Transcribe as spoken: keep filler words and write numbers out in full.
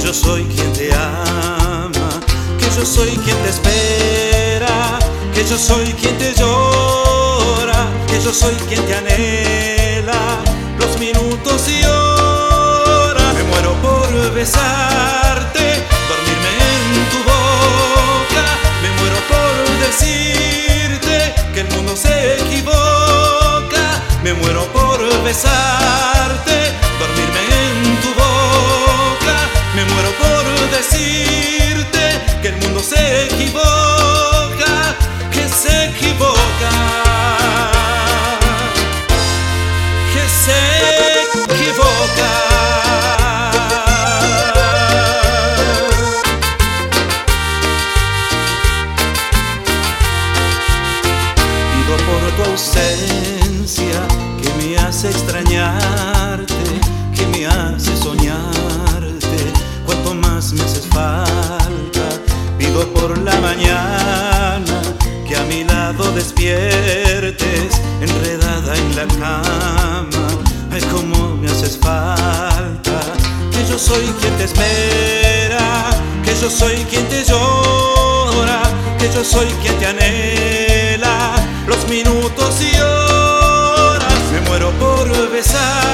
yo soy quien te ama, que yo soy quien te espera, que yo soy quien te llora, que yo soy quien te anhela los minutos y horas. Me muero por besarte, dormirme en tu boca, me muero por decirte que el mundo se equivoca, me muero por besarte, dormirme en tu boca, me muero por decirte que el mundo se equivoca, que se equivoca, que se equivoca. Pido por tu ausencia que me hace extrañarte, que me hace soñarte, cuanto más me haces falta. Pido por la mañana que a mi lado despiertes, enredada en la cama. Ay, cómo me haces falta, que yo soy quien te espera, que yo soy quien te llora, que yo soy quien te anhela los minutos y horas. Me muero por besar